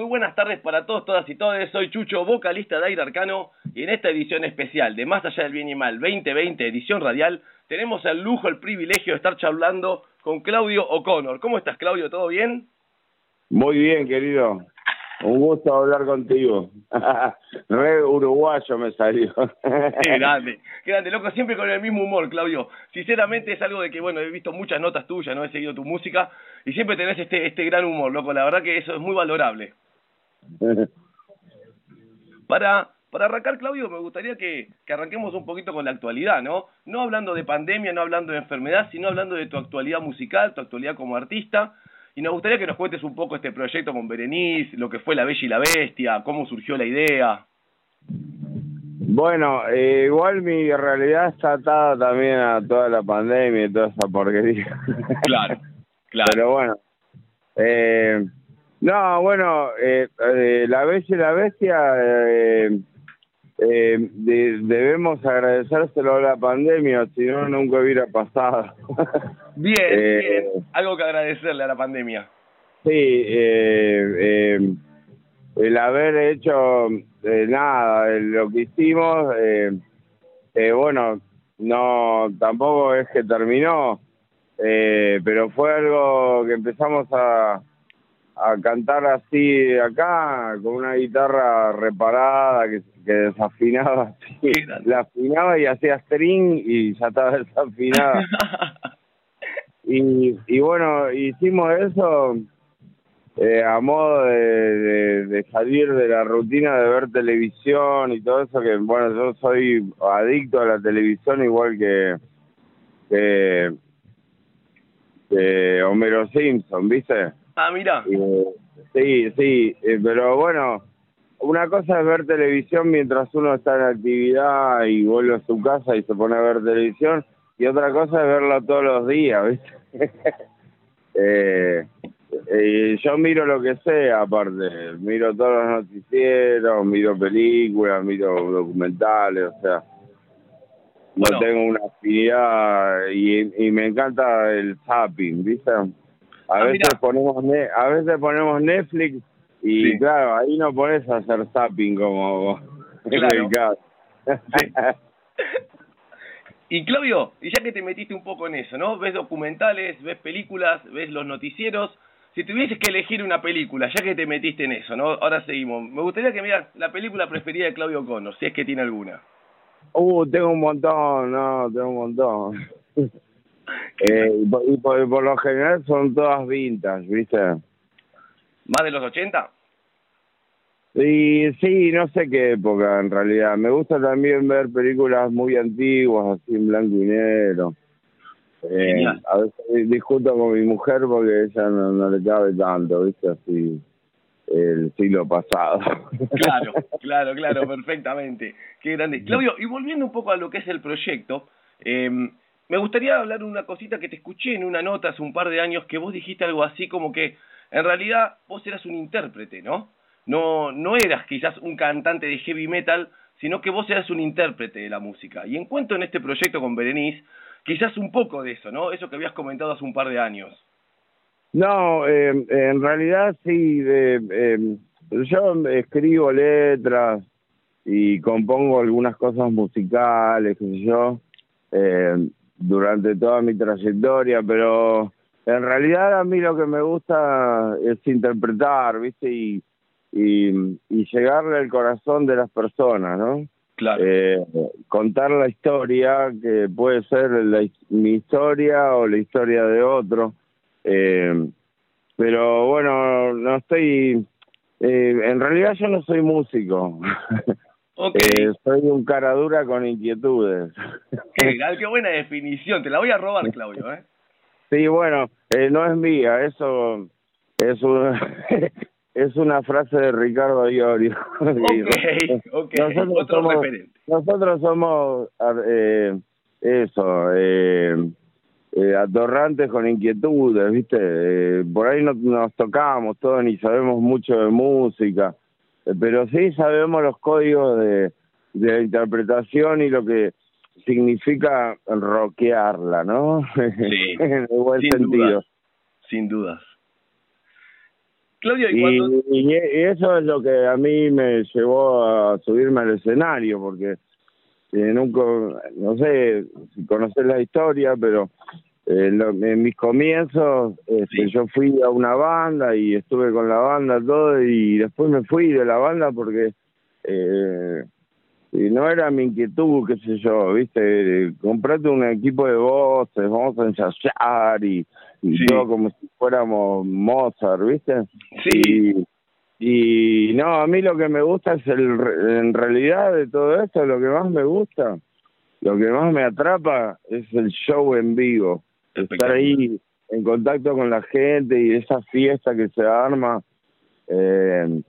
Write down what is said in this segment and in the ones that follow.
buenas tardes para todos, todas y todes. Soy Chucho, vocalista de Aire Arcano, y en esta edición especial de Más Allá del Bien y Mal 2020, edición radial, tenemos el lujo, el privilegio de estar charlando con Claudio O'Connor. ¿Cómo estás, Claudio? ¿Todo bien? Muy bien, querido. Un gusto hablar contigo. Re uruguayo me salió. Qué grande, loco, siempre con el mismo humor, Claudio. Sinceramente es algo de que, bueno, he visto muchas notas tuyas, no he seguido tu música, y siempre tenés este gran humor, loco. La verdad que eso es muy valorable. Para arrancar, Claudio, me gustaría que arranquemos un poquito con la actualidad, ¿no? No hablando de pandemia, no hablando de enfermedad, sino hablando de tu actualidad musical, tu actualidad como artista. Y nos gustaría que nos cuentes un poco este proyecto con Berenice, lo que fue La Bella y la Bestia, cómo surgió la idea. Bueno, igual mi realidad está atada también a toda la pandemia y toda esa porquería. Claro. Pero bueno, no, bueno, La Bella y la Bestia, debemos agradecérselo a la pandemia, si no, nunca hubiera pasado. Bien, algo que agradecerle a la pandemia. Sí, el haber hecho nada, lo que hicimos, bueno, no, tampoco es que terminó, pero fue algo que empezamos a cantar así acá, con una guitarra reparada que desafinaba así, la afinaba y hacía string y ya estaba desafinada. Y bueno, hicimos eso a modo de salir de la rutina de ver televisión y todo eso, que bueno, yo soy adicto a la televisión igual que Homero Simpson, ¿viste? Ah, mira. Sí, pero bueno, una cosa es ver televisión mientras uno está en actividad y vuelve a su casa y se pone a ver televisión, y otra cosa es verlo todos los días, ¿viste? Yo miro lo que sea, aparte, miro todos los noticieros, miro películas, miro documentales, o sea, no tengo una afinidad y me encanta el zapping, ¿viste? A veces ponemos Netflix y claro, ahí no pones a hacer zapping como en el caso. Sí. Y Claudio, y ya que te metiste un poco en eso, ¿no? Ves documentales, ves películas, ves los noticieros. Si tuvieses que elegir una película, ya que te metiste en eso, ¿no? Ahora seguimos. Me gustaría que me digas la película preferida de Claudio O'Connor, si es que tiene alguna. Tengo un montón. Y por lo general son todas vintage, ¿viste? ¿Más de los 80? Sí, no sé qué época en realidad. Me gusta también ver películas muy antiguas, así en blanco y negro. A veces discuto con mi mujer porque ella no le cabe tanto, ¿viste? Así, el siglo pasado. Claro, perfectamente. Qué grande. Claudio, y volviendo un poco a lo que es el proyecto, me gustaría hablar de una cosita que te escuché en una nota hace un par de años, que vos dijiste algo así como que en realidad vos eras un intérprete, ¿no? No eras quizás un cantante de heavy metal, sino que vos eras un intérprete de la música. Y encuentro en este proyecto con Berenice quizás un poco de eso, ¿no? Eso que habías comentado hace un par de años. No, en realidad sí, yo escribo letras y compongo algunas cosas musicales, qué sé yo, durante toda mi trayectoria, pero en realidad a mí lo que me gusta es interpretar, ¿viste? Y llegarle al corazón de las personas, ¿no? Claro. Contar la historia, que puede ser mi historia o la historia de otro. Pero bueno, no estoy... en realidad yo no soy músico. Soy un cara dura con inquietudes. Qué buena definición. Te la voy a robar, Claudio, ¿eh? Sí, bueno, no es mía. Eso es es una frase de Ricardo Iorio. Nosotros somos atorrantes con inquietudes, ¿viste? Por ahí no nos tocamos todos ni sabemos mucho de música, pero sí sabemos los códigos de la interpretación y lo que significa rockearla, ¿no? Sí, en el buen sentido. Sin dudas. Claudio, y cuando... Y eso es lo que a mí me llevó a subirme al escenario, porque nunca, no sé si conoces la historia, pero en mis comienzos Sí, yo fui a una banda y estuve con la banda todo, y después me fui de la banda porque eh, y no era mi inquietud, qué sé yo, viste, comprate un equipo de voces, vamos a ensayar y todo sí, como si fuéramos Mozart, viste. sí, Y no, a mí lo que me gusta es en realidad de todo esto, lo que más me gusta, lo que más me atrapa es el show en vivo, estar espectacular. ahí en contacto con la gente y esa fiesta que se arma. eh,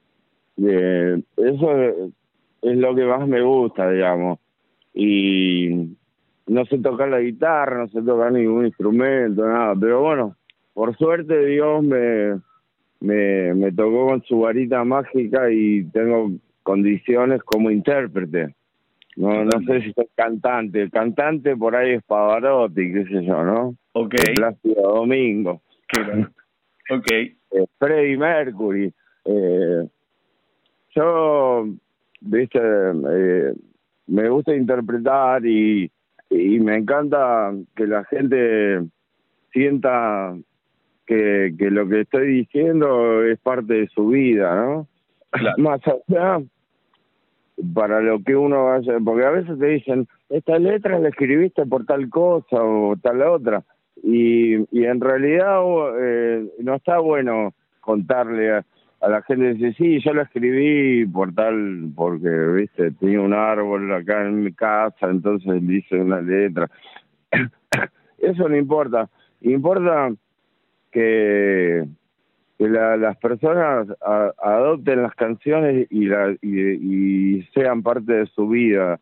Eso es lo que más me gusta, digamos. Y no sé tocar la guitarra, no sé tocar ningún instrumento, nada. Pero bueno, por suerte Dios me tocó con su varita mágica y tengo condiciones como intérprete. No sé si Totalmente. soy cantante. El cantante por ahí es Pavarotti, qué sé yo, ¿no? Ok, Plácido Domingo. qué grande. Ok, Freddie Mercury. Eh, Yo, viste, me gusta interpretar y me encanta que la gente sienta que lo que estoy diciendo es parte de su vida, ¿no? claro. Más allá, para lo que uno vaya, porque a veces te dicen, esta letra la escribiste por tal cosa o tal otra, y en realidad no está bueno contarle a la gente, dice, sí, yo la escribí por tal, porque, viste, tenía un árbol acá en mi casa, entonces le hice una letra. Eso no importa, importa que las personas adopten las canciones y sean parte de su vida,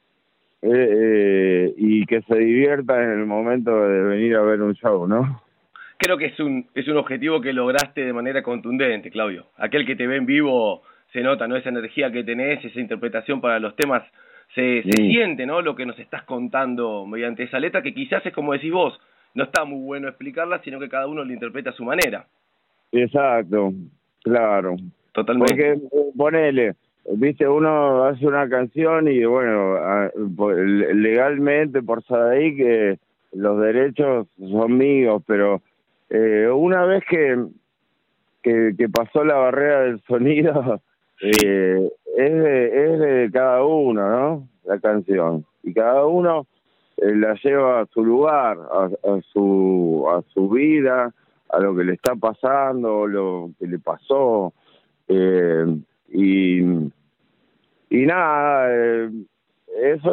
y que se diviertan en el momento de venir a ver un show, ¿no? Creo que es un objetivo que lograste de manera contundente, Claudio. Aquel que te ve en vivo se nota, ¿no? Esa energía que tenés, esa interpretación para los temas, se Mm, siente, ¿no? Lo que nos estás contando mediante esa letra, que quizás es como decís vos, no está muy bueno explicarla, sino que cada uno lo interpreta a su manera. exacto, claro. Porque Totalmente. ponele, viste, uno hace una canción y bueno, legalmente por ahí que los derechos son míos, pero una vez que pasó la barrera del sonido, Sí, es de cada uno, ¿no? La canción. Y cada uno la lleva a su lugar, a su vida, a lo que le está pasando, lo que le pasó. Eh, y, y nada, eso es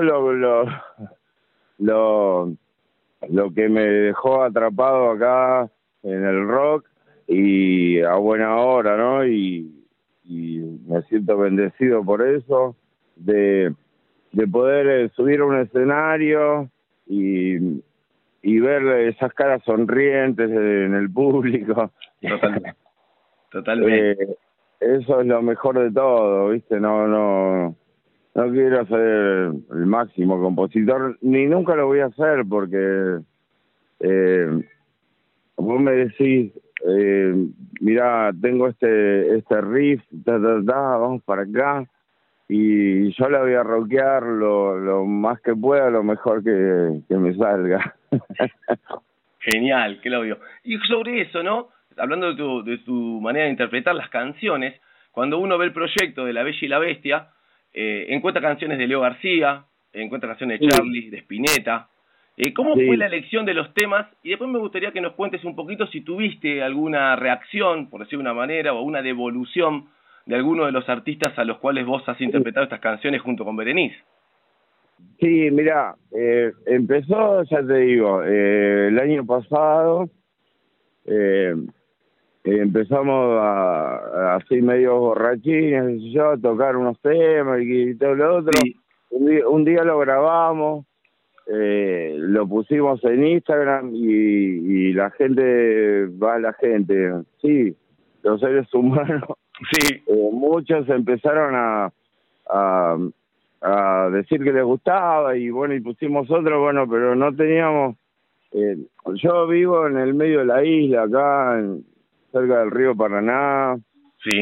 lo, lo que me dejó atrapado acá en el rock y a buena hora, ¿no? Y me siento bendecido por eso, de, de poder subir a un escenario y, y ver esas caras sonrientes en el público. totalmente. Totalmente. eh, Eso es lo mejor de todo, ¿viste? No quiero ser el máximo compositor, ni nunca lo voy a hacer porque eh, vos me decís, mirá, tengo este riff, vamos para acá, y yo la voy a rockear lo más que pueda, lo mejor que me salga. Genial, Claudio. Y sobre eso, ¿no? Hablando de tu manera de interpretar las canciones, cuando uno ve el proyecto de La Bella y la Bestia, encuentra canciones de Leo García, encuentra canciones de Sí, Charlie, de Spinetta. ¿Cómo fue la sí. elección de los temas? Y después me gustaría que nos cuentes un poquito si tuviste alguna reacción, por decir de una manera, o una devolución de alguno de los artistas a los cuales vos has interpretado estas canciones junto con Berenice. Sí, mira, empezó, ya te digo, el año pasado. eh, Empezamos así medio borrachines, qué sé yo, a tocar unos temas y todo lo otro. Sí, Un día lo grabamos, lo pusimos en Instagram y la gente, sí, los seres humanos, sí, muchos empezaron a, a decir que les gustaba y bueno, y pusimos otro, bueno, pero no teníamos, yo vivo en el medio de la isla, acá cerca del río Paraná. Sí,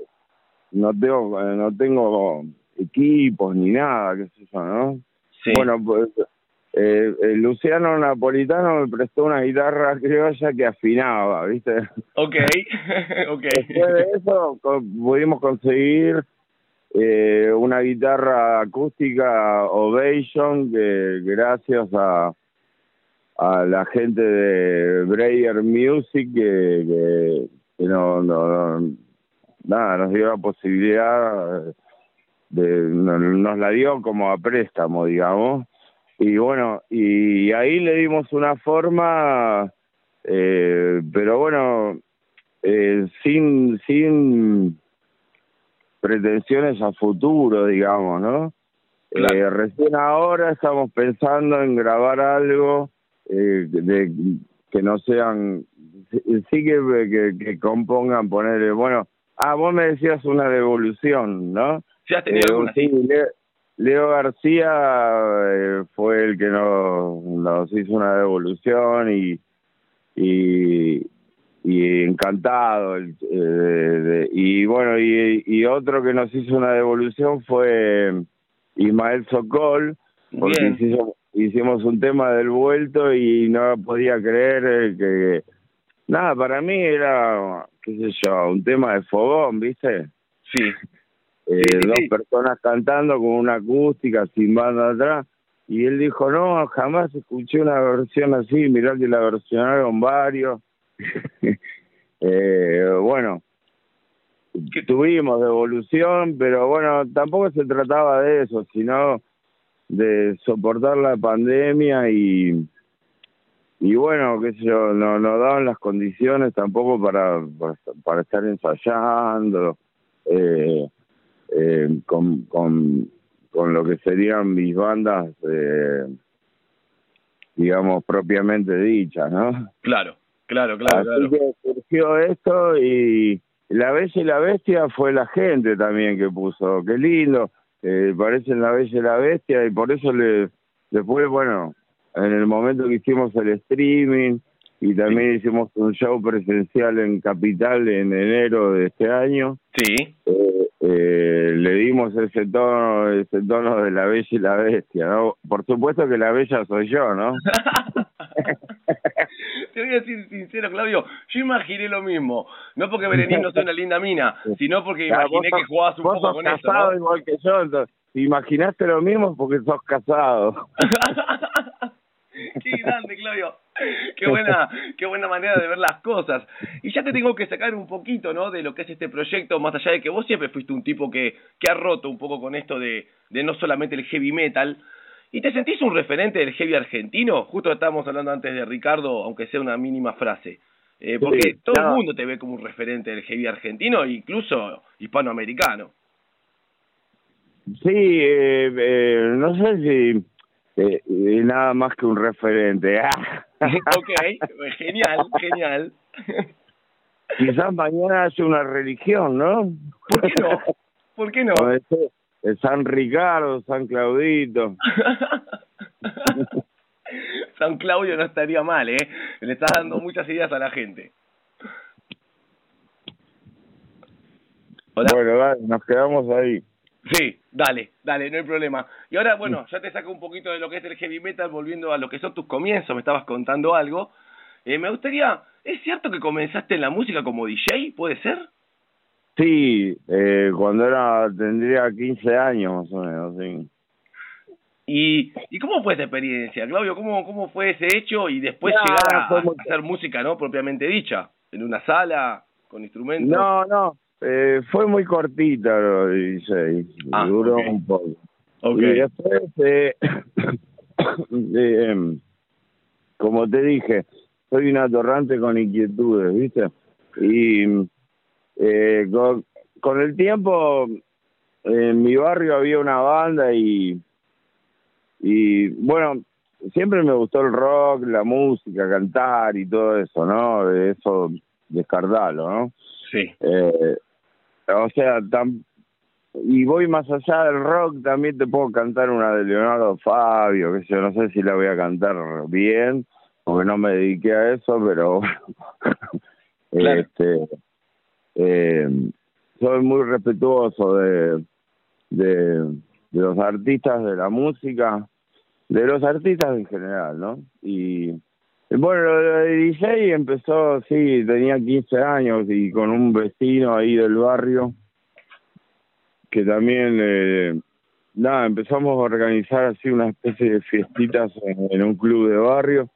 No tengo equipos ni nada, qué sé yo, ¿no? sí. Bueno, pues Luciano Napolitano me prestó una guitarra criolla que afinaba, ¿viste? Ok, ok. Después de eso pudimos conseguir una guitarra acústica Ovation que gracias a la gente de Breyer Music que nada, nos dio la posibilidad nos la dio como a préstamo, digamos. Y bueno, y ahí le dimos una forma, pero bueno, sin pretensiones a futuro, digamos, ¿no? Claro. Recién ahora estamos pensando en grabar algo que no sean, sí que compongan, ponerle, bueno, vos me decías una devolución, ¿no? ¿Sí has tenido alguna, Sí, sí? Leo García fue el que nos hizo una devolución y, y encantado. Y bueno, y otro que nos hizo una devolución fue Ismael Sokol, porque Bien. hicimos un tema del vuelto y no podía creer nada, para mí era, qué sé yo, un tema de fogón, ¿viste? Sí, sí, sí, Dos sí. personas cantando con una acústica sin banda atrás. Y él dijo, no, jamás escuché una versión así, mirá que la versionaron varios. Bueno, ¿Qué- tuvimos devolución, pero bueno, tampoco se trataba de eso, sino de soportar la pandemia y bueno, qué sé yo, no daban las condiciones tampoco para estar ensayando con lo que serían mis bandas, digamos, propiamente dichas, ¿no? Claro, claro, claro, Así claro. que surgió esto y La Bella y la Bestia fue la gente también que puso, qué lindo, parecen La Bella y la Bestia y por eso después, bueno, en el momento que hicimos el streaming y Sí. también hicimos un show presencial en Capital en enero de este año, Sí. le dimos ese tono de La Bella y la Bestia, ¿no? Por supuesto que la Bella soy yo, ¿no? Te voy a decir sincero, Claudio, yo imaginé lo mismo. No porque Berenice no sea una linda mina, sino porque Ah, imaginé que jugabas un vos poco sos con eso, casado ¿no? igual que yo, entonces, si imaginaste lo mismo porque sos casado. Qué grande, Claudio. Qué buena manera de ver las cosas. Y ya te tengo que sacar un poquito, ¿no? De lo que es este proyecto, más allá de que vos siempre fuiste un tipo que ha roto un poco con esto de no solamente el heavy metal. ¿Y te sentís un referente del heavy argentino? Justo estábamos hablando antes de Ricardo, aunque sea una mínima frase. Porque Sí, todo el no, mundo te ve como un referente del heavy argentino, incluso hispanoamericano. sí, no sé si nada más que un referente. Ok, genial, genial. Quizás mañana hace una religión, ¿no? ¿Por qué no? ¿Por qué no? Como ese, San Ricardo, San Claudito. San Claudio no estaría mal, ¿eh? Le estás dando muchas ideas a la gente. ¿Hola? Bueno, dale, nos quedamos ahí. Sí, dale, dale, no hay problema. Y ahora, bueno, ya te saco un poquito de lo que es el heavy metal, volviendo a lo que son tus comienzos, me estabas contando algo. Me gustaría, ¿es cierto que comenzaste en la música como DJ? ¿Puede ser? Sí, tendría 15 años más o menos, sí. ¿Y cómo fue esa experiencia, Claudio? ¿Cómo fue ese hecho y después llegar No, fue a muy hacer música, ¿no? Propiamente dicha, en una sala, con instrumentos. No, fue muy cortita lo de 16, Ah, ok, duró un poco. ok. Y después, em, como te dije, soy un atorrante con inquietudes, ¿viste? Y con el tiempo, en mi barrio había una banda y bueno, siempre me gustó el rock, la música, cantar y todo eso, ¿no? De eso, descartarlo, ¿no? Sí. O sea, y voy más allá del rock, también te puedo cantar una de Leonardo Fabio, que yo no sé si la voy a cantar bien, porque no me dediqué a eso, pero Claro. Eh, Soy muy respetuoso de los artistas, de la música, de los artistas en general, ¿no? Y bueno, lo de DJ empezó, sí, tenía 15 años y con un vecino ahí del barrio que también, nada, empezamos a organizar así una especie de fiestitas en un club de barrio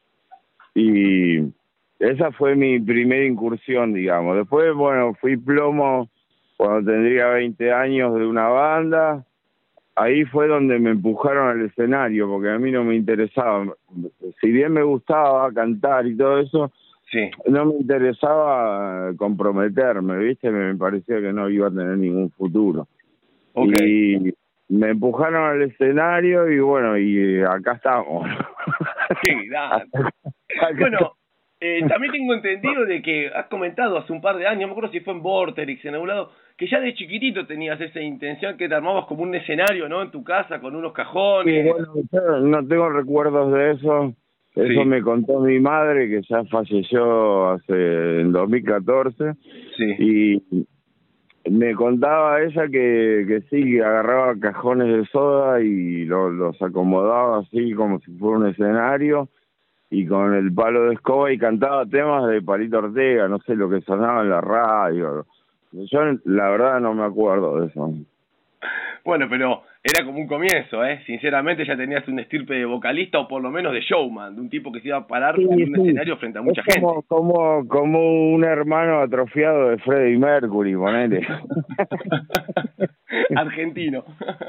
y esa fue mi primera incursión, digamos. Después, bueno, fui plomo cuando tendría 20 años de una banda. Ahí fue donde me empujaron al escenario, porque a mí no me interesaba. Si bien me gustaba cantar y todo eso, Sí. no me interesaba comprometerme, ¿viste? Me parecía que no iba a tener ningún futuro. Okay. Y me empujaron al escenario y bueno, y acá estamos. Qué grande. Bueno, también tengo entendido de que has comentado hace un par de años, no me acuerdo si fue en Vorterix, en algún lado, que ya de chiquitito tenías esa intención que te armabas como un escenario, ¿no? En tu casa, con unos Sí, cajones. bueno, yo no tengo recuerdos de eso. Eso Sí, me contó mi madre, que ya falleció en 2014, sí. y me contaba ella que sí, que agarraba cajones de soda y los acomodaba así como si fuera un escenario, y con el palo de escoba y cantaba temas de Palito Ortega, no sé lo que sonaba en la radio. Yo la verdad no me acuerdo de eso. Bueno, pero era como un comienzo, ¿eh? Sinceramente ya tenías un estirpe de vocalista o por lo menos de showman, de un tipo que se iba a parar Sí, en un sí. escenario frente a Es mucha gente. como un hermano atrofiado de Freddie Mercury, ponele. Argentino.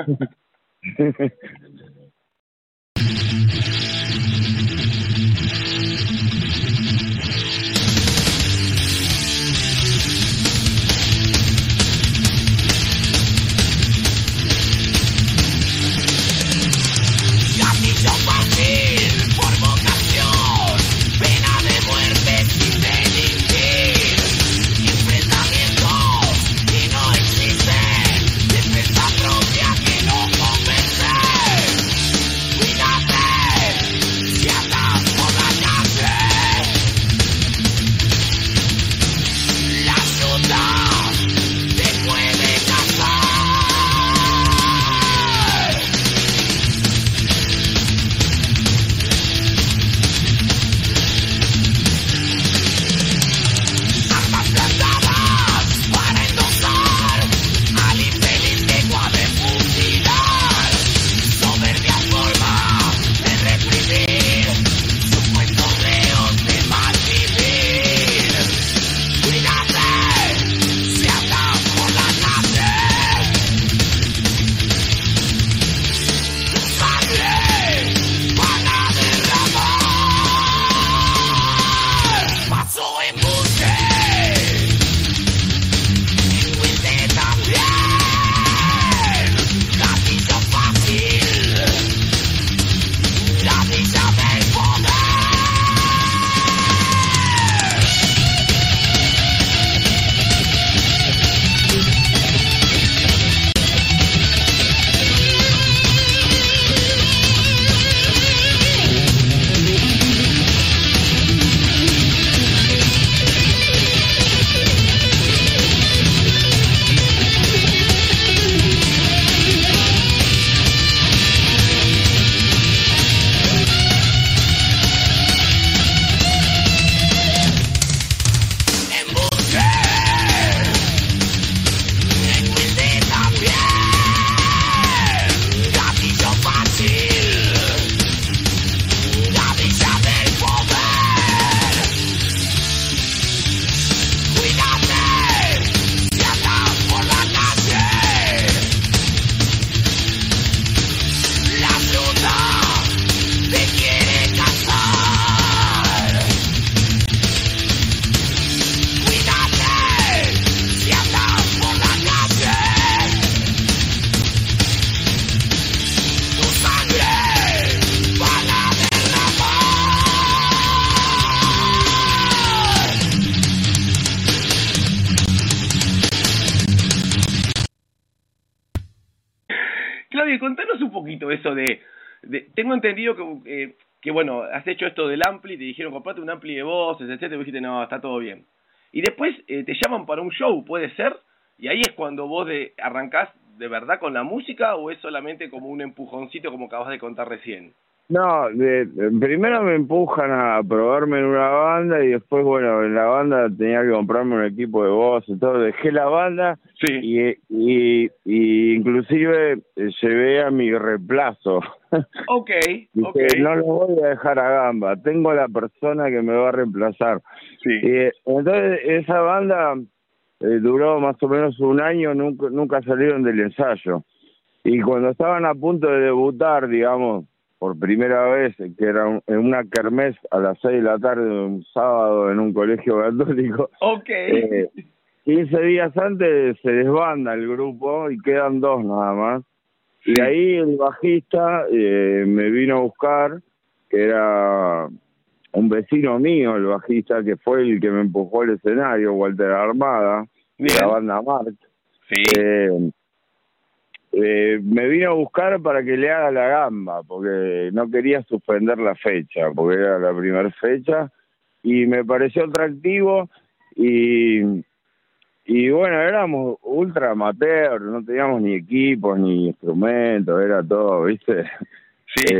Claudio, contanos un poquito eso tengo entendido que bueno, has hecho esto del ampli, te dijeron comprate un ampli de voces, etcétera, y dijiste no, está todo bien. y después te llaman para un show, ¿puede ser? Y ahí es cuando vos arrancás de verdad con la música, ¿o es solamente como un empujoncito como acabas de contar recién? No, primero me empujan a probarme en una banda y después, bueno, en la banda tenía que comprarme un equipo de voz y todo. Dejé la banda Sí. y inclusive llevé a mi reemplazo. Ok, ok. Dije, no lo voy a dejar a gamba, tengo a la persona que me va a reemplazar. Sí. Entonces esa banda duró más o menos un año, nunca salieron del ensayo. Y cuando estaban a punto de debutar, digamos, por primera vez, que era en una kermés a las 6 de la tarde, un sábado en un colegio católico, Ok. 15 días antes se desbanda el grupo y quedan 2 nada más. Sí. Y ahí el bajista me vino a buscar, que era un vecino mío, el bajista, que fue el que me empujó al escenario, Walter Armada, de la banda Mark. Sí. Me vino a buscar para que le haga la gamba, porque no quería suspender la fecha, porque era la primera fecha, y me pareció atractivo, y bueno, éramos ultra amateur, no teníamos ni equipos, ni instrumentos, era todo, ¿viste? Sí.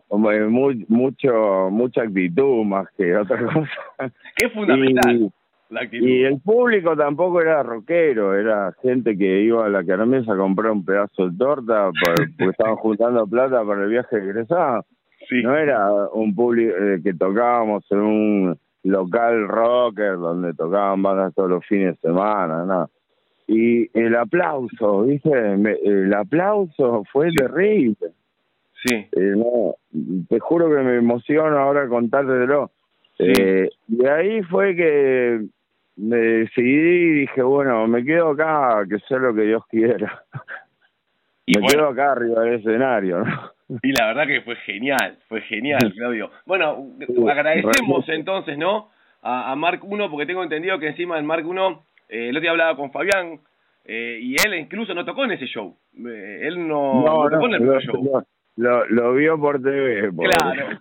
Mucha actitud más que otra cosa. Que es fundamental. La actitud. Y el público tampoco era rockero, era gente que iba a la kermés a comprar un pedazo de torta porque estaban juntando plata para el viaje egresado. Sí. No era un público que tocábamos en un local rocker donde tocaban bandas todos los fines de semana, no. Y el aplauso, ¿viste? El aplauso fue terrible. Sí. No, te juro que me emociono ahora contártelo. Sí. Y ahí fue que me decidí y dije, bueno, me quedo acá, que sea lo que Dios quiera. Me quedo acá arriba del escenario, ¿no? Y la verdad que fue genial, Claudio. Bueno, agradecemos entonces, ¿no? A Mark 1, porque tengo entendido que encima del Mark 1, el otro día hablaba con Fabián, y él incluso no tocó en ese show. Él no tocó en el primer show. Lo vio por TV. Claro.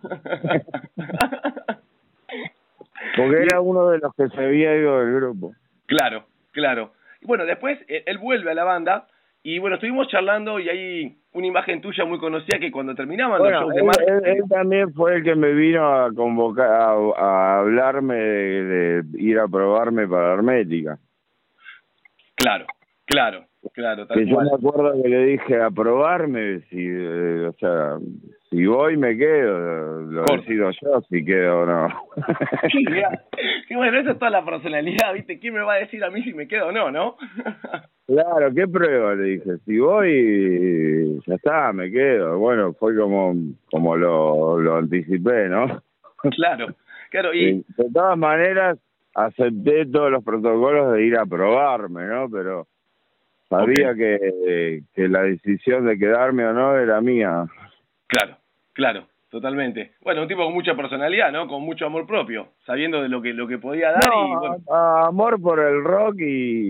Porque era uno de los que se había ido del grupo. Claro. Y bueno, después él vuelve a la banda y bueno, estuvimos charlando y hay una imagen tuya muy conocida que cuando terminaban los shows de Mark... Él también fue el que me vino a convocar, a hablarme de ir a probarme para Hermética. Claro, tal que cual. Yo me acuerdo que le dije a probarme, o sea, si voy me quedo, lo decido yo si quedo o no. Sí, bueno, esa es toda la personalidad, ¿viste? ¿Quién me va a decir a mí si me quedo o no, no? Claro, ¿qué prueba? Le dije, si voy, ya está, me quedo. Bueno, fue como lo anticipé, ¿no? Claro, y... De todas maneras, acepté todos los protocolos de ir a probarme, ¿no? Pero sabía que la decisión de quedarme o no era mía. Claro, totalmente. Bueno, un tipo con mucha personalidad, ¿no? Con mucho amor propio, sabiendo de lo que podía dar y bueno. Amor por el rock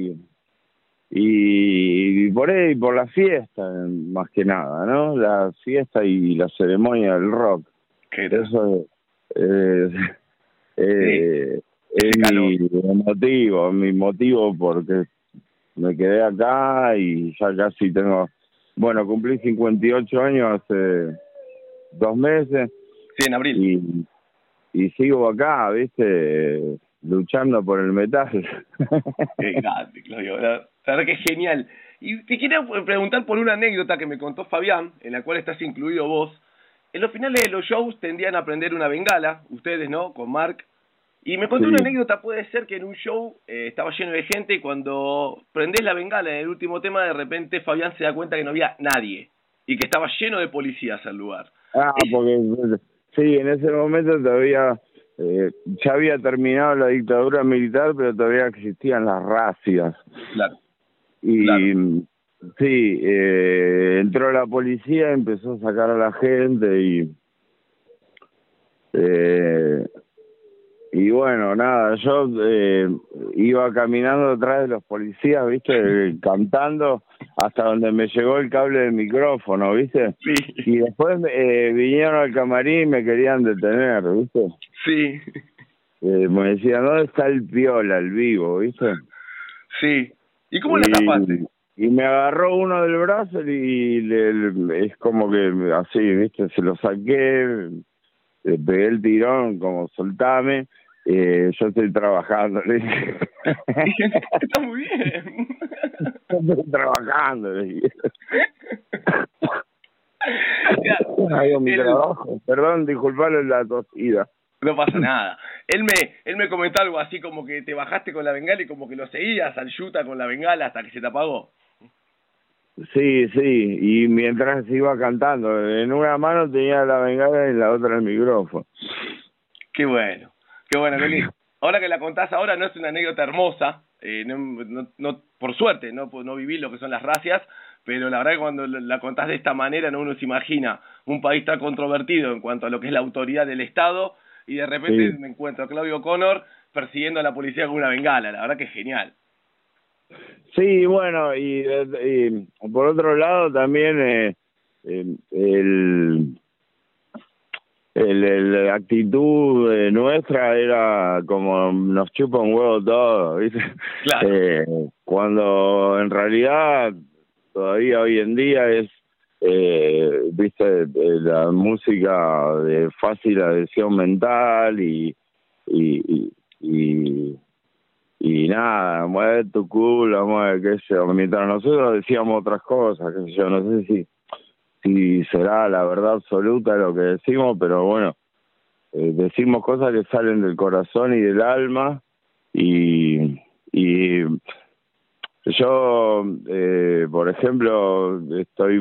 y por la fiesta, más que nada, ¿no? La fiesta y la ceremonia del rock. Eso es mi motivo porque me quedé acá y ya casi cumplí 58 años hace 2 meses. Sí, en abril. Y sigo acá, ¿viste? Luchando por el metal. Qué grande, Claudio. La verdad que es genial. Y te quiero preguntar por una anécdota que me contó Fabián, en la cual estás incluido vos. En los finales de los shows tendían a prender una bengala, ustedes, ¿no? Con Mark. Y me contó una anécdota, puede ser que en un show estaba lleno de gente y cuando prendés la bengala en el último tema, de repente Fabián se da cuenta que no había nadie y que estaba lleno de policías el lugar. Porque sí, en ese momento todavía ya había terminado la dictadura militar, pero todavía existían las racias. Claro. Sí, entró la policía, empezó a sacar a la gente y bueno, nada, yo iba caminando detrás de los policías, ¿viste? Cantando hasta donde me llegó el cable del micrófono, ¿viste? Sí. Y después vinieron al camarín y me querían detener, ¿viste? Sí. me decían, ¿dónde está el piola, el vivo, viste? Sí. ¿Y cómo la tapaste? Y, y me agarró uno del brazo y es como que así, viste, se lo saqué, le pegué el tirón, como soltame, yo estoy trabajando, le dije. Está muy bien. Estoy trabajando, le dije. Hago mi Él, trabajo. Perdón, disculpale la tosida. no pasa nada. Él me comentó algo así como que te bajaste con la bengala y como que lo seguías al yuta con la bengala hasta que se te apagó. Sí, sí, y mientras iba cantando, en una mano tenía la bengala y en la otra el micrófono. Qué bueno, qué bueno, Loli. Ahora que la contás ahora no es una anécdota hermosa, por suerte, no viví lo que son las racias, pero la verdad que cuando la contás de esta manera, no uno se imagina un país tan controvertido en cuanto a lo que es la autoridad del Estado, y de repente Sí, me encuentro a Claudio Connor persiguiendo a la policía con una bengala, la verdad que es genial. sí, bueno, y por otro lado también el, la actitud nuestra era como nos chupa un huevo todo, ¿viste? Claro, Cuando en realidad todavía hoy en día es, viste, la música de fácil adhesión mental y, y, y nada, mueve tu culo, mueve qué sé yo, mientras nosotros decíamos otras cosas, qué sé yo, no sé si será la verdad absoluta lo que decimos, pero bueno, decimos cosas que salen del corazón y del alma y yo, por ejemplo, estoy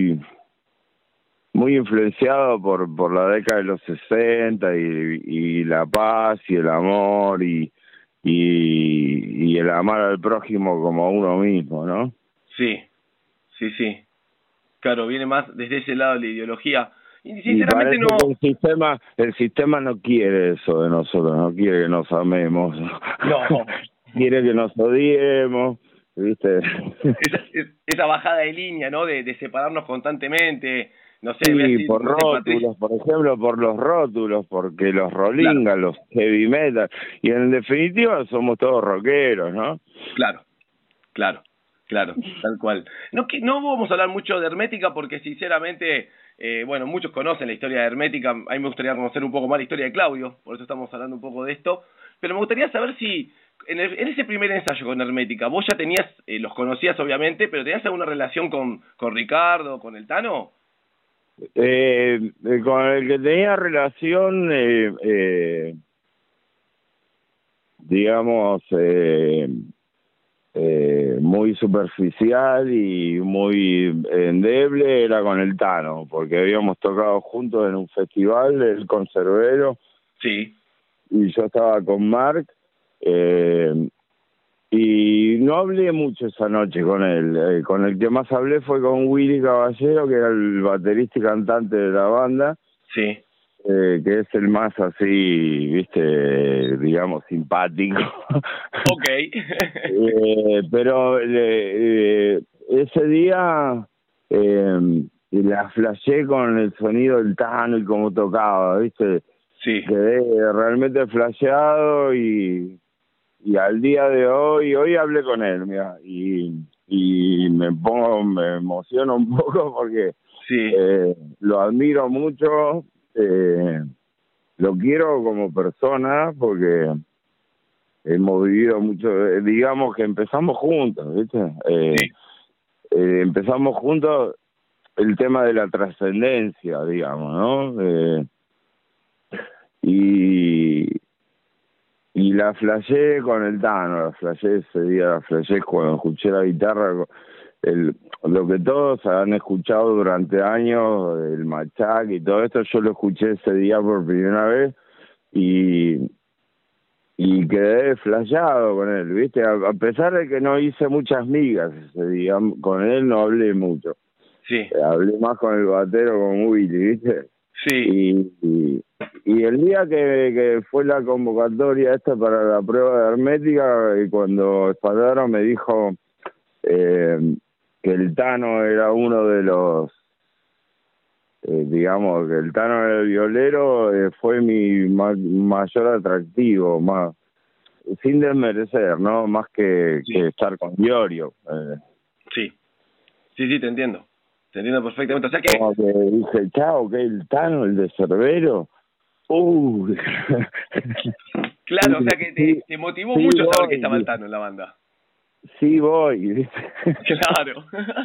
muy influenciado por la década de los 60 y la paz y el amor y el amar al prójimo como a uno mismo, ¿no? sí, sí, sí. Claro, viene más desde ese lado de la ideología. Y Y sinceramente parece no, que el sistema no quiere eso de nosotros, no quiere que nos amemos, no. quiere que nos odiemos, ¿viste? Esa bajada de línea, ¿no? De separarnos constantemente. No sé, voy a Sí, decir, por no sé, Patricia. rótulos, por ejemplo, por los rótulos, porque los Claro, rolingas, los heavy metal, y en definitiva somos todos rockeros, ¿no? claro, claro, claro, tal cual. No, no vamos a hablar mucho de Hermética porque sinceramente, bueno, muchos conocen la historia de Hermética. A mí me gustaría conocer un poco más la historia de Claudio, por eso estamos hablando un poco de esto. Pero me gustaría saber si en ese primer ensayo con Hermética, vos ya tenías, los conocías obviamente, pero ¿tenías alguna relación con Ricardo, con el Tano? Con el que tenía relación, digamos, muy superficial y muy endeble era con el Tano, porque habíamos tocado juntos en un festival, el Conservero, Sí, y yo estaba con Mark, eh, y no hablé mucho esa noche con él. Con el que más hablé fue con Willy Caballero, que era el baterista y cantante de la banda, sí. que es el más así, viste, digamos, simpático. Ok. Pero ese día la flashé con el sonido del Tano y cómo tocaba, viste. Sí, Quedé realmente flasheado y al día de hoy hablé con él, mira, y me emociono un poco porque sí, lo admiro mucho, lo quiero como persona porque hemos vivido mucho, digamos que empezamos juntos, ¿viste? sí, Empezamos juntos el tema de la trascendencia, digamos, ¿no? Y, y la flashé con el Tano, la flashé ese día, la flashé cuando escuché la guitarra, lo que todos han escuchado durante años, el machac y todo esto, yo lo escuché ese día por primera vez y, y quedé flasheado con él, ¿viste? A pesar de que no hice muchas migas ese día, con él no hablé mucho. sí, Hablé más con el batero, con Willy, ¿viste? sí, Y el día que fue la convocatoria esta para la prueba de hermética, y cuando Espadaro me dijo que el Tano era uno de los digamos que el Tano del Violero fue mi mayor atractivo, más sin desmerecer, ¿no? Más que estar con Iorio. Sí, sí, te entiendo perfectamente. O sea que... Como que dije, chao, que el Tano, el de Cerbero. Claro, o sea que te motivó sí, mucho saber que voy, estaba el Tano en la banda. Sí, voy, ¿viste? Claro.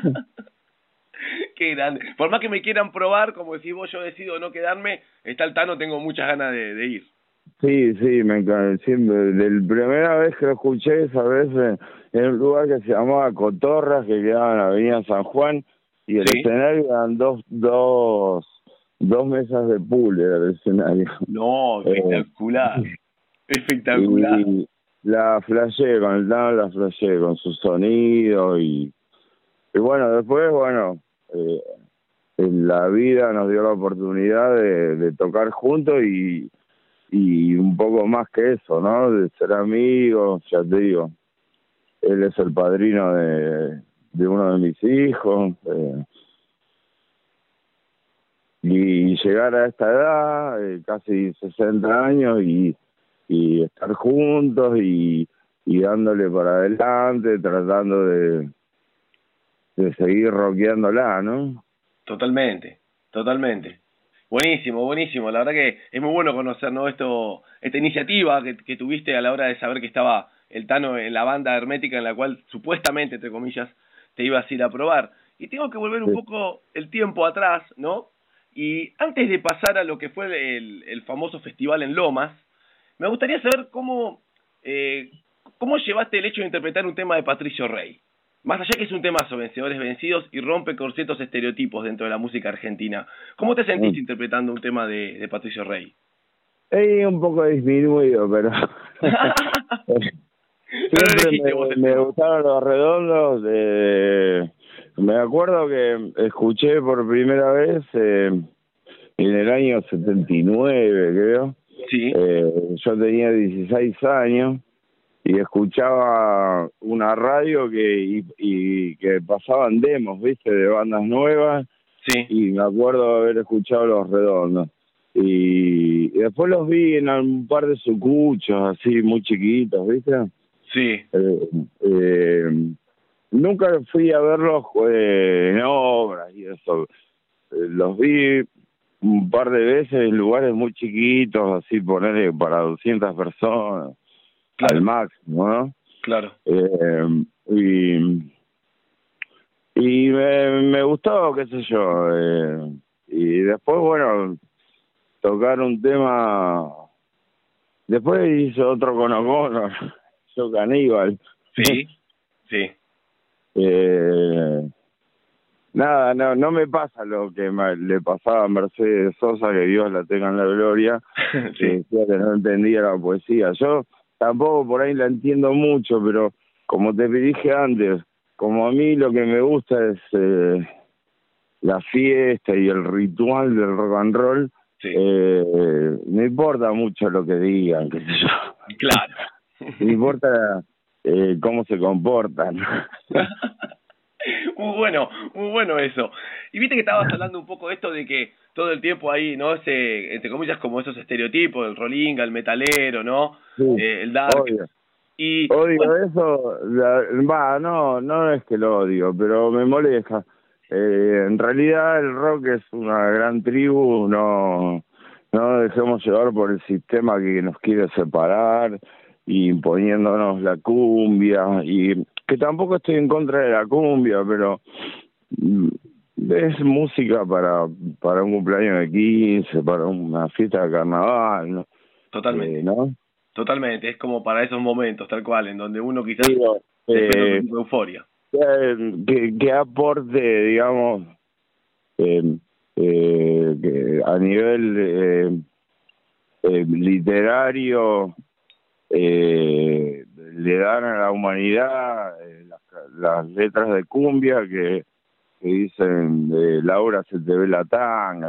Qué grande. Por más que me quieran probar, como decís vos, yo decido no quedarme, está el Tano, tengo muchas ganas de ir. Sí, me encanta. Siempre, de la primera vez que lo escuché, esa vez en un lugar que se llamaba Cotorras, que quedaba en la avenida San Juan, y el escenario eran dos mesas de pool, era el escenario. No, espectacular. Espectacular. Y la flashé con el Tano, la flashé con su sonido y bueno, después, en la vida nos dio la oportunidad de tocar juntos y un poco más que eso, ¿no? De ser amigos, ya te digo. Él es el padrino de uno de mis hijos. Y llegar a esta edad, casi 60 años, y estar juntos y dándole para adelante, tratando de seguir rockeándola, ¿no? Totalmente. Buenísimo. La verdad que es muy bueno conocer, ¿no? Esta iniciativa que tuviste a la hora de saber que estaba el Tano en la banda hermética en la cual supuestamente, entre comillas, te ibas a ir a probar. Y tengo que volver un poco el tiempo atrás, ¿no? Y antes de pasar a lo que fue el famoso festival en Lomas, me gustaría saber cómo llevaste el hecho de interpretar un tema de Patricio Rey. Más allá que es un temazo, Vencedores Vencidos, y rompe con ciertos estereotipos dentro de la música argentina. ¿Cómo te sentiste interpretando un tema de Patricio Rey? Un poco disminuido, pero... Siempre me gustaron los redondos. Me acuerdo que escuché por primera vez en el año 79, creo. Sí. Yo tenía 16 años y escuchaba una radio que pasaban demos, ¿viste? De bandas nuevas. Sí. Y me acuerdo haber escuchado Los Redondos. Y después los vi en un par de sucuchos, así, muy chiquitos, ¿viste? Sí. Nunca fui a verlos en obras y eso. Los vi un par de veces en lugares muy chiquitos, así, ponerle para 200 personas, al máximo, ¿no? Claro. Y me gustó, qué sé yo. Y después, bueno, tocar un tema. Después hizo otro con O'Connor, yo Caníbal. Sí. Nada, no me pasa lo que le pasaba a Mercedes Sosa, que Dios la tenga en la gloria, que decía que no entendía la poesía. Yo tampoco por ahí la entiendo mucho, pero como te dije antes, como a mí lo que me gusta es la fiesta y el ritual del rock and roll, no importa mucho lo que digan, qué sé yo. Claro. No importa cómo se comportan. Muy bueno eso. Y viste que estabas hablando un poco de esto de que todo el tiempo ahí, ¿no? Entre comillas, como esos estereotipos, el rollinga, el metalero, ¿no? Sí, el dark. Odio eso. No es que lo odio, pero me molesta. En realidad el rock es una gran tribu, no dejemos llevar por el sistema que nos quiere separar, imponiéndonos la cumbia, y que tampoco estoy en contra de la cumbia, pero es música para un cumpleaños de 15, para una fiesta de carnaval, ¿no? Totalmente. ¿No? Totalmente, es como para esos momentos, tal cual, en donde uno quizás espera otro tipo de euforia. Que aporte, digamos, que a nivel literario le dan a la humanidad las letras de cumbia que dicen Laura se te ve la tanga.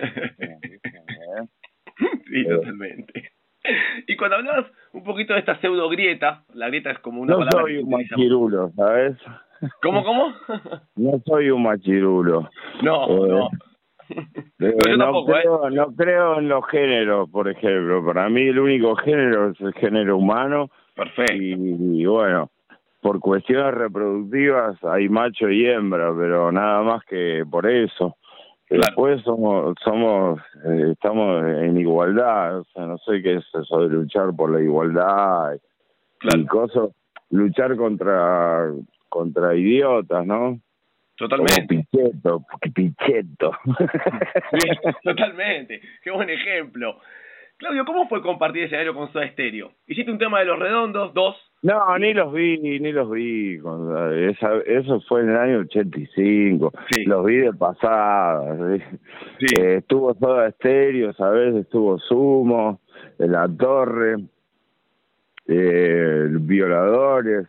Sí, totalmente. Y cuando hablabas un poquito de esta pseudo grieta, la grieta es como una palabra. No soy un machirulo, ¿sabes? ¿Cómo? No soy un machirulo. No. No, yo No tampoco, ¿eh? creo, no creo en los géneros, por ejemplo. Para mí el único género es el género humano Perfecto. y bueno, por cuestiones reproductivas hay macho y hembra, pero nada más que por eso. Claro, Después estamos en igualdad, o sea, no sé qué es eso de luchar por la igualdad y claro. cosas, luchar contra idiotas, ¿no? Como Totalmente. Pichetto, Pichetto. Sí, totalmente. Qué buen ejemplo. Claudio, ¿cómo fue compartir escenario con Soda Stereo? Hiciste un tema de Los Redondos, dos. No, Y... ni los vi. Eso fue en el año 85. Sí, Los vi de pasada. ¿Sí? sí, Estuvo Soda Stereo, ¿sabes? Estuvo Sumo, en La Torre, Violadores.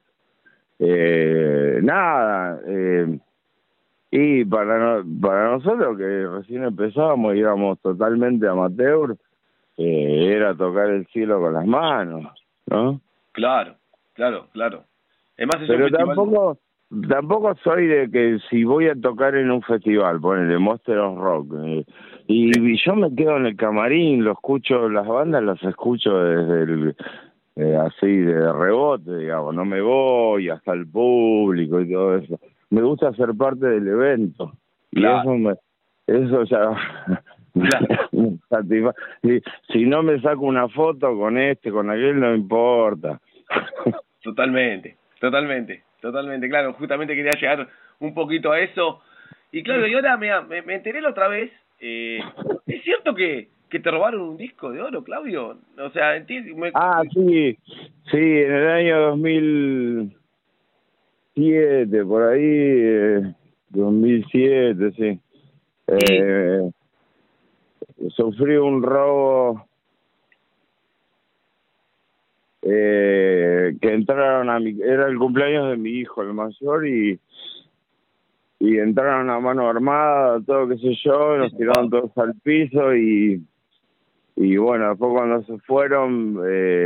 Nada. Y para nosotros que recién empezábamos, íbamos totalmente amateur, era tocar el cielo con las manos, ¿no? claro, claro, claro. Además es un Pero festival... tampoco soy de que si voy a tocar en un festival, ponele Monster of Rock, Sí, y yo me quedo en el camarín, lo escucho, las bandas las escucho desde así de rebote, digamos, no me voy hasta el público y todo eso. Me gusta ser parte del evento y claro, eso ya claro. me satisface. Si no me saco una foto con este, con aquel, no importa. Totalmente, totalmente, totalmente. Claro, justamente quería llegar un poquito a eso. Y claro, y ahora me enteré la otra vez. ¿Es cierto que te robaron un disco de oro, Claudio? O sea, Ah, sí, sí, en el año 2007, por ahí, 2007, sí. y Eh, Sufrí un robo, que entraron era el cumpleaños de mi hijo, el mayor, y entraron a mano armada, todo qué sé yo, qué nos tiraron zarpado. todos al piso y bueno, después cuando se fueron,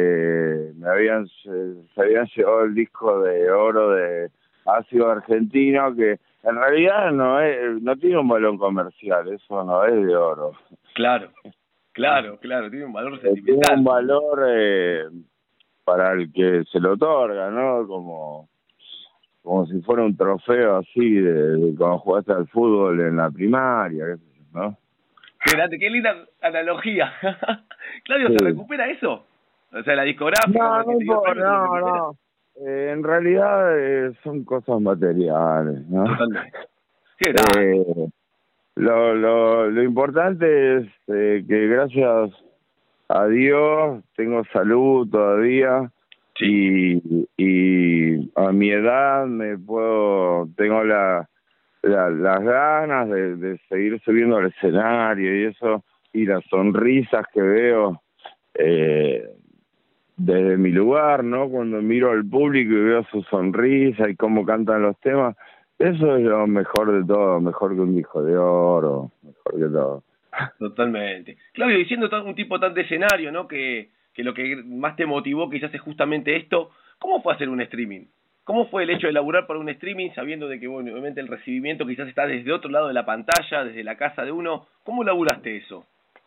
se habían llevado el disco de oro de Ácido Argentino, que en realidad no tiene un valor comercial, eso no es de oro. Claro, claro, claro, tiene un valor Tiene un sentimental. valor para el que se lo otorga, ¿no? Como si fuera un trofeo así de cuando jugaste al fútbol en la primaria, qué sé yo, ¿no? Qué grande, qué linda analogía. Claudio, ¿se Sí. recupera eso? O sea, la discográfica con No, la que se dio el premio, ¿se lo no, recupera? no. En realidad son cosas materiales, ¿no? Totalmente. Qué grande. Eh, lo importante es que gracias a Dios tengo salud todavía Sí, y a mi edad tengo las ganas de seguir subiendo al escenario y eso, y las sonrisas que veo eh, desde mi lugar, ¿no? Cuando miro al público y veo su sonrisa y cómo cantan los temas, eso es lo mejor de todo, mejor que un disco de oro, mejor que todo. totalmente. Claudio, diciendo un tipo tan de escenario, ¿no? Que lo que más te motivó quizás es justamente esto. ¿Cómo fue hacer un streaming? ¿Cómo fue el hecho de laburar para un streaming sabiendo de que, bueno, obviamente el recibimiento quizás está desde otro lado de la pantalla, desde la casa de uno? ¿Cómo laburaste eso?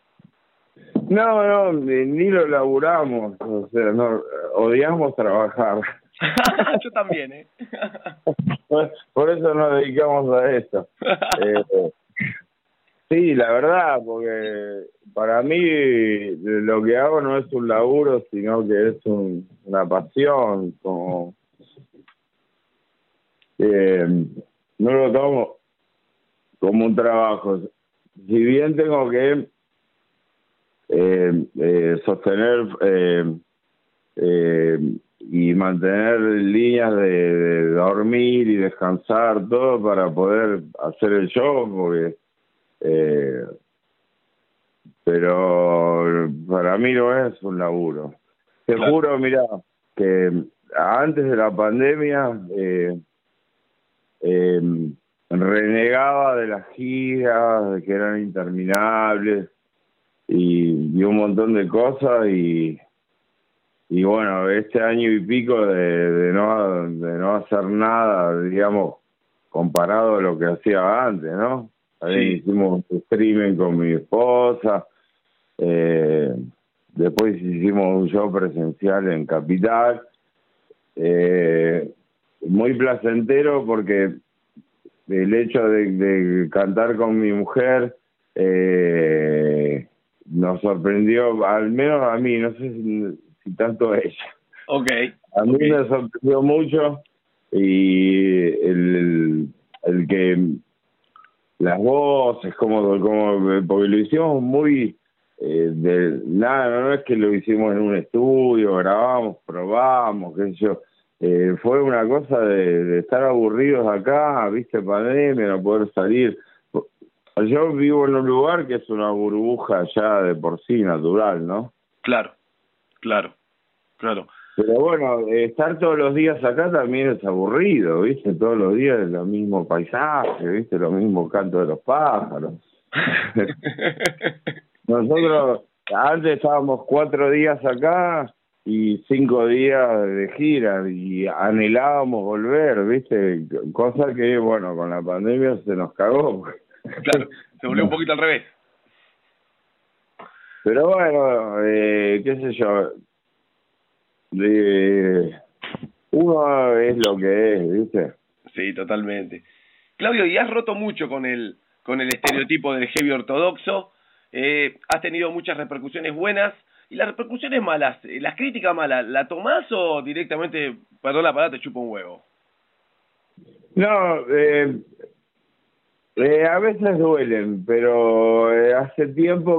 No, ni lo laburamos, o sea, no, odiamos trabajar. Yo también, ¿eh? Por eso nos dedicamos a esto. Eh, sí, la verdad, porque para mí lo que hago no es un laburo, sino que es una pasión, como eh, no lo tomo como un trabajo. Si bien tengo que sostener eh, y mantener líneas de dormir y descansar, todo para poder hacer el show, porque eh, pero para mí no es un laburo. Te Claro, juro, mira, que antes de la pandemia eh, renegaba de las giras, que eran interminables y un montón de cosas y bueno, este año y pico de no hacer nada, digamos, comparado a lo que hacía antes, ¿no? También Sí. hicimos un streaming con mi esposa. Después hicimos un show presencial en Capital. Muy placentero porque el hecho de cantar con mi mujer nos sorprendió, al menos a mí, no sé si tanto a ella. Ok, A mí ok. me sorprendió mucho y el que las voces, porque lo hicimos muy nada, no es que lo hicimos en un estudio, grabamos, probamos, qué sé yo. Fue una cosa de estar aburridos acá, viste, pandemia, no poder salir. Yo vivo en un lugar que es una burbuja ya de por sí natural, ¿no? Claro, claro, claro. Pero bueno, estar todos los días acá también es aburrido, ¿viste? Todos los días es lo mismo paisaje, ¿viste? Lo mismo canto de los pájaros. Nosotros antes estábamos 4 días acá y 5 días de gira y anhelábamos volver, ¿viste? Cosa que, bueno, con la pandemia se nos cagó. Claro, se volvió un poquito al revés. Pero bueno, qué sé yo, uno es lo que es, ¿viste? Sí, totalmente. Claudio, y has roto mucho con el estereotipo del heavy ortodoxo. Has tenido muchas repercusiones buenas y las repercusiones malas, las críticas malas, ¿la tomás o directamente, perdón la palabra, te chupa un huevo? No, a veces duelen, pero hace tiempo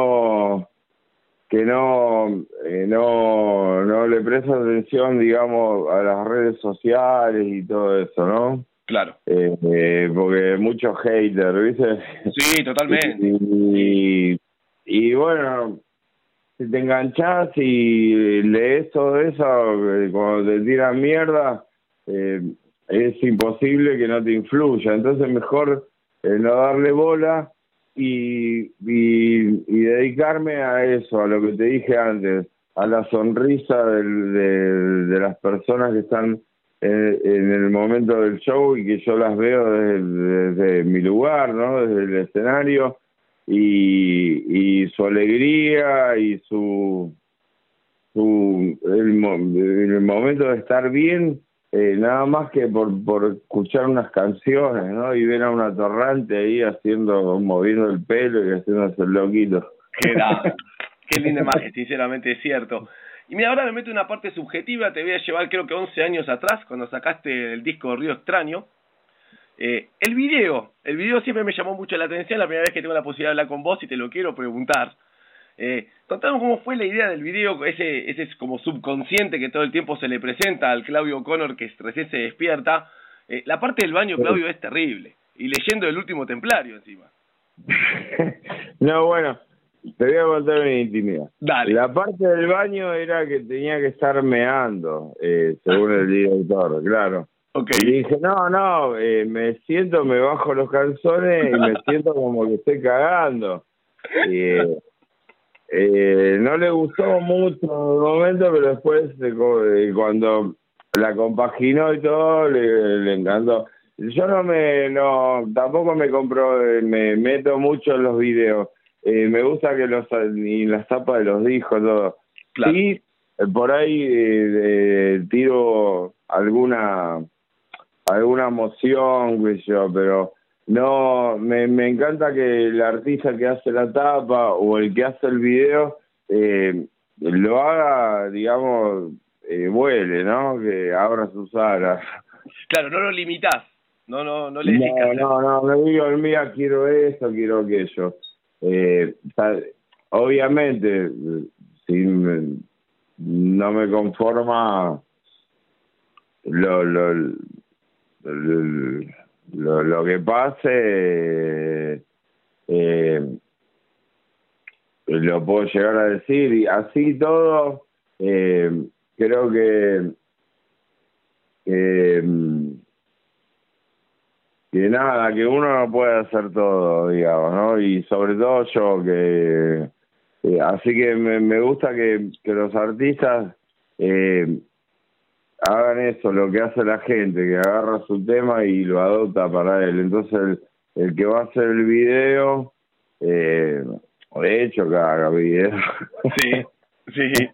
que no le presto atención, digamos, a las redes sociales y todo eso, ¿no? Claro. Porque muchos haters, ¿viste? Sí, totalmente. Sí, Y bueno, si te enganchás y lees todo eso, cuando te tiran mierda, eh, es imposible que no te influya. Entonces mejor no darle bola y dedicarme a eso, a lo que te dije antes, a la sonrisa de las personas que están en el momento del show y que yo las veo desde mi lugar, ¿no? Desde el escenario y su alegría y el momento de estar bien, nada más que por escuchar unas canciones, ¿no? Y ver a un atorrante ahí moviendo el pelo y haciéndose el loquito. qué grande. Qué linda imagen, sinceramente es cierto. Y mira, ahora me meto en una parte subjetiva, te voy a llevar creo que 11 años atrás, cuando sacaste el disco Río Extraño. El video siempre me llamó mucho la atención, la primera vez que tengo la posibilidad de hablar con vos y te lo quiero preguntar. Contanos cómo fue la idea del video, ese como subconsciente que todo el tiempo se le presenta al Claudio O'Connor que recién se despierta. La parte del baño, Claudio, es terrible. Y leyendo El Último Templario encima. No, bueno, te voy a contar una intimidad. Dale. La parte del baño era que tenía que estar meando, según el director, claro. Ok. Y dije, no, me siento, me bajo los calzones y me siento como que estoy cagando. No le gustó mucho en el momento, pero después cuando la compaginó y todo, le encantó. Yo tampoco me compro, me meto mucho en los videos. Me gusta que ni las tapas de los discos, todo. Claro. Sí, por ahí tiro alguna emoción, qué sé yo, pero no, me encanta que el artista que hace la tapa o el que hace el video lo haga, digamos, vuele, ¿no? Que abra sus alas. Claro, no lo limitás. No le decís qué hacer. No digo, mira, quiero esto, quiero aquello. Obviamente, si no me conforma lo que pase, lo puedo llegar a decir y así todo, creo que, que nada, que uno no puede hacer todo, digamos, ¿no? Y sobre todo yo, así que me gusta que los artistas hagan eso, lo que hace la gente, que agarra su tema y lo adopta para él. Entonces el que va a hacer el video, de hecho que haga video. Sí, sí.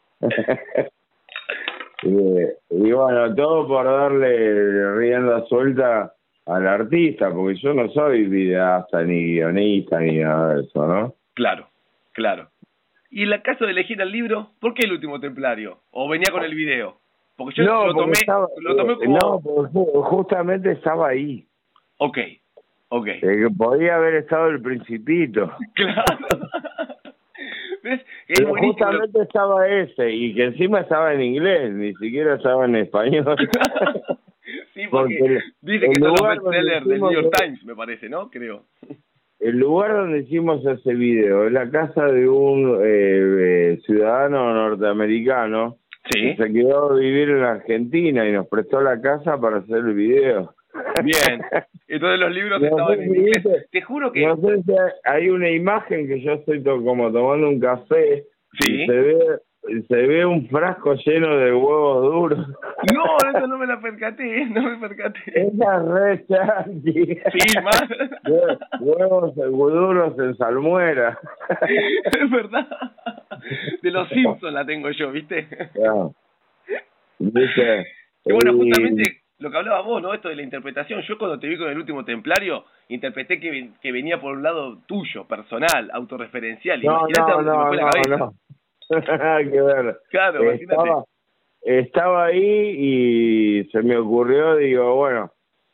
Y bueno, todo por darle rienda suelta al artista, porque yo no soy videasta, ni guionista, ni nada de eso, ¿no? Claro, claro. Y en el caso de elegir el libro, ¿por qué El último templario? ¿O venía con el video? Porque yo No, lo tomé, porque estaba, lo tomé como... no, porque justamente estaba ahí. Ok, ok. Que podía haber estado El Principito. Claro. ¿Ves? Es Pero buenísimo. justamente estaba ese, y que encima estaba en inglés, ni siquiera estaba en español. Sí, porque dice que el son los lugar bestsellers del New York donde Times, me parece, ¿no? Creo. el lugar donde hicimos ese video es la casa de un ciudadano norteamericano Sí. que se quedó a vivir en Argentina y nos prestó la casa para hacer el video. Bien. Entonces los libros No estaban sé en si inglés. viste, Te juro que... no sé si hay una imagen que yo estoy como tomando un café Sí. y se ve un frasco lleno de huevos duros. No, eso no me la percaté, no me percaté. Esa re chanqui. Sí, más. Huevos duros en salmuera. Es verdad. De los Simpsons la tengo yo, ¿viste? No. ¿Viste? Y bueno, Y- justamente lo que hablabas vos, ¿no? Esto de la interpretación. Yo cuando te vi con El último templario, interpreté que venía por un lado tuyo, personal, autorreferencial. No, Imagínate a dónde se me fue la cabeza. no. Nada que ver. Claro, imagínate. Estaba ahí y se me ocurrió, digo, bueno,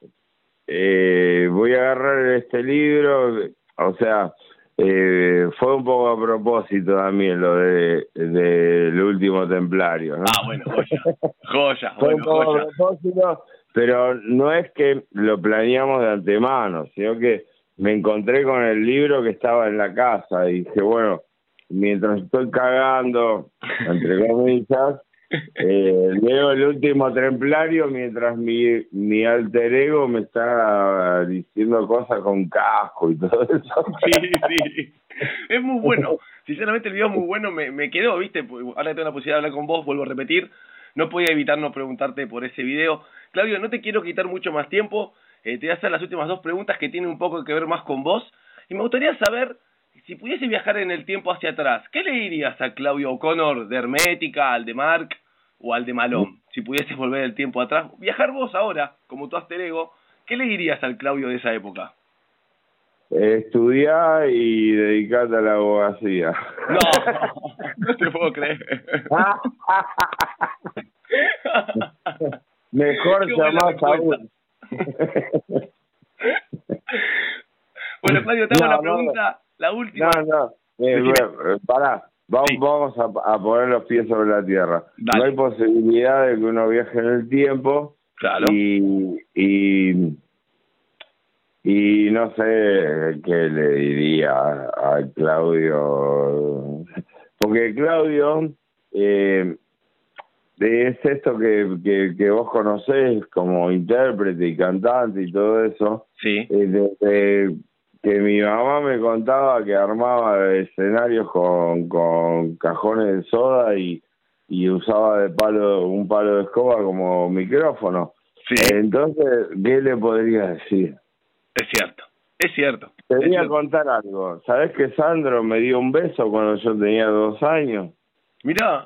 voy a agarrar este libro, o sea, fue un poco a propósito también lo de El último templario, ¿no? Ah, bueno, joya, Fue bueno, un poco joya. a propósito, pero no es que lo planeamos de antemano, sino que me encontré con el libro que estaba en la casa y dije, bueno, mientras estoy cagando, entre comillas, leo El último templario mientras mi alter ego me está diciendo cosas con casco y todo eso. Sí, sí. Es muy bueno. Sinceramente el video es muy bueno. Me quedó, ¿viste? Ahora que tengo la posibilidad de hablar con vos, vuelvo a repetir. No podía evitar no preguntarte por ese video. Claudio, no te quiero quitar mucho más tiempo. Te voy a hacer las últimas dos preguntas que tienen un poco que ver más con vos. Y me gustaría saber, si pudiese viajar en el tiempo hacia atrás, ¿qué le dirías a Claudio O'Connor de Hermética, al de Mark o al de Malone? Si pudieses volver el tiempo atrás, viajar vos ahora, como tu alter ego, ¿qué le dirías al Claudio de esa época? Estudiar y dedicarte a la abogacía. No, no te puedo creer. Mejor Qué buena llamás respuesta. aún. Bueno, Claudio, te hago la pregunta, la última. No. Decime. Pará. Sí. Vamos a poner los pies sobre la tierra. Dale. No hay posibilidad de que uno viaje en el tiempo. Claro. Y no sé qué le diría a Claudio. Porque Claudio es esto que vos conocés como intérprete y cantante y todo eso. Sí. Desde que mi mamá me contaba que armaba escenarios con cajones de soda y usaba un palo de escoba como micrófono. Sí. Entonces, ¿qué le podría decir? Es cierto, es cierto. Te voy Es a cierto. contar algo. ¿Sabés que Sandro me dio un beso cuando yo tenía 2 años? Mirá.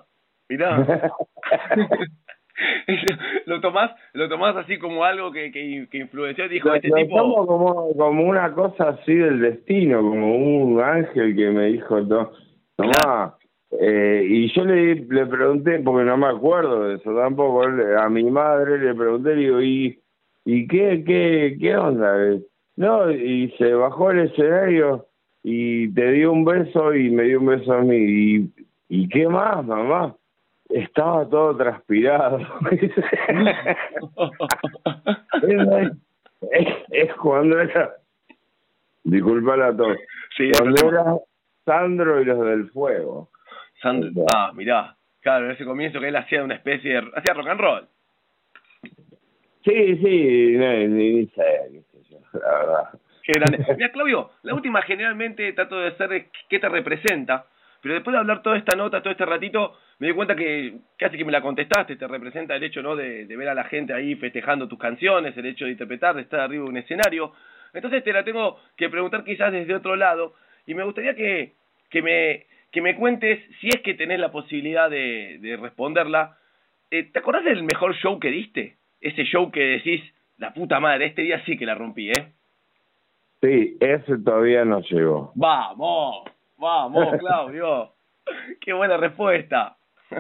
lo tomás así como algo que influenció, dijo este Lo tipo. tomo como una cosa así del destino, como un ángel que me dijo, tomá. Claro. Y yo le pregunté, porque no me acuerdo de eso tampoco, a mi madre le pregunté, le digo, ¿y qué onda? No, y se bajó el escenario y te dio un beso y me dio un beso a mí. ¿Y qué más, mamá? Estaba todo transpirado. es cuando era... Disculpala a todos. Sí, cuando era Sandro y los del fuego. Sandro. Ah, mirá. Claro, en ese comienzo que él hacía una especie de... hacía rock and roll. Sí, ni sé, qué sé yo, la verdad. Qué grande. Mira, Claudio, la última generalmente trato de hacer qué te representa, pero después de hablar toda esta nota, todo este ratito, me di cuenta que casi que me la contestaste. Te representa el hecho, ¿no?, de ver a la gente ahí festejando tus canciones, el hecho de interpretar, de estar arriba de un escenario. Entonces te la tengo que preguntar quizás desde otro lado, y me gustaría que me cuentes, si es que tenés la posibilidad de responderla, ¿te acordás del mejor show que diste? Ese show que decís, la puta madre, este día sí que la rompí, ¿eh? Sí, ese todavía no llegó. Vamos, Claudio. Qué buena respuesta.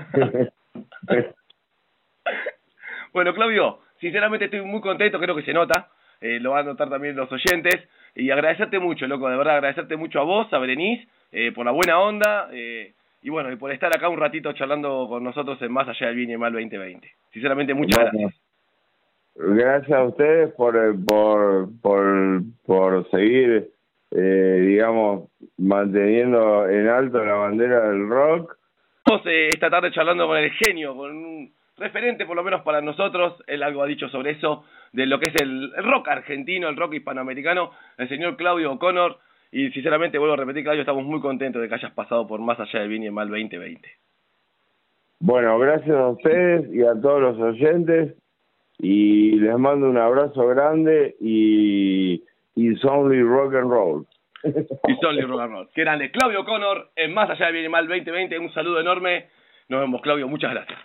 Bueno, Claudio, sinceramente estoy muy contento, creo que se nota, lo van a notar también los oyentes, y agradecerte mucho, loco, de verdad, agradecerte mucho a vos, a Berenice, por la buena onda, y bueno, y por estar acá un ratito charlando con nosotros en Más Allá del Bien y el Mal 2020. Sinceramente, muchas gracias. Gracias a ustedes por seguir, digamos, manteniendo en alto la bandera del rock. Estamos esta tarde charlando con el genio, con un referente, por lo menos para nosotros. Él algo ha dicho sobre eso, de lo que es el rock argentino, el rock hispanoamericano, el señor Claudio O'Connor. Y sinceramente, vuelvo a repetir, Claudio, estamos muy contentos de que hayas pasado por Más Allá del Bien y el Mal 2020. Bueno, gracias a ustedes y a todos los oyentes. Y les mando un abrazo grande y It's Only Rock and Roll. It's Only Rock and Roll. Qué grande. Claudio O'Connor en Más Allá del Bien y el Mal 2020. Un saludo enorme. Nos vemos, Claudio. Muchas gracias.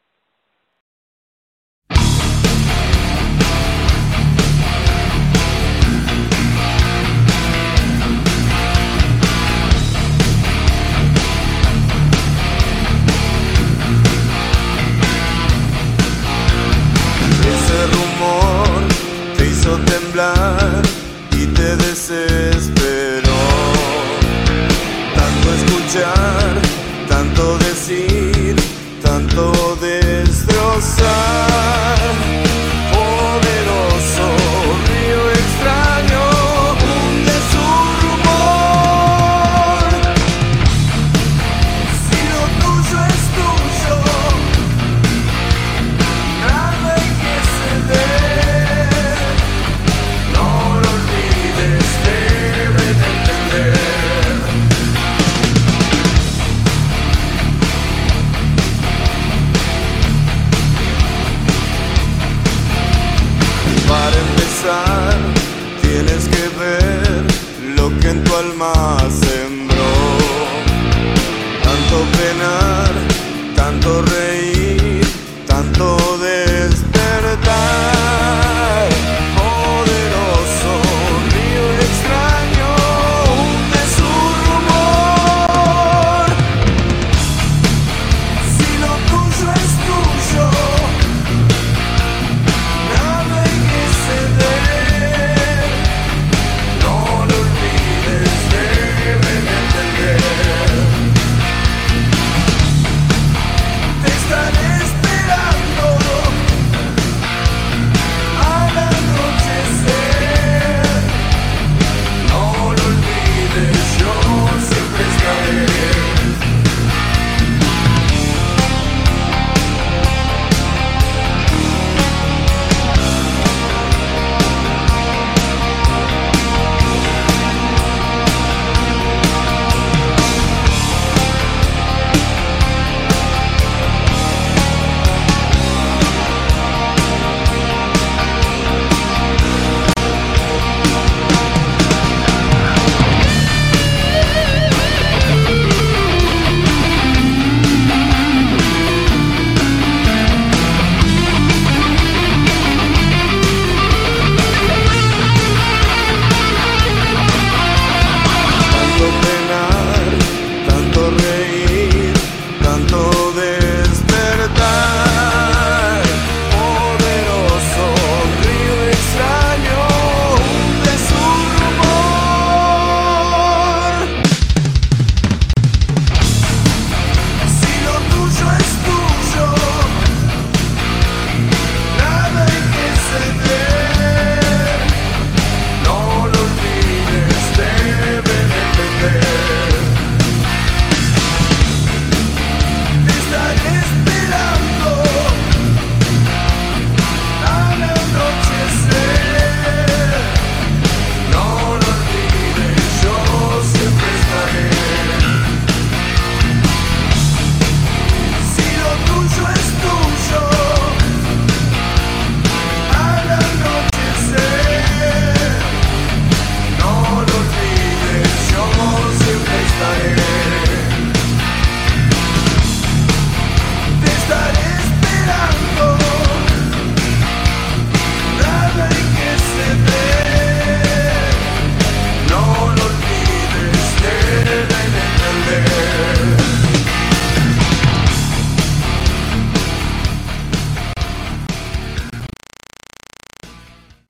Te hizo temblar y te desesperó. Tanto escuchar, tanto decir, tanto destrozar. Poderoso río extraño hunde su rumor. Si lo tuyo es tuyo, nada hay que ceder. No lo olvides, debes de entender. Para empezar, tienes que ver lo que en tu alma hace.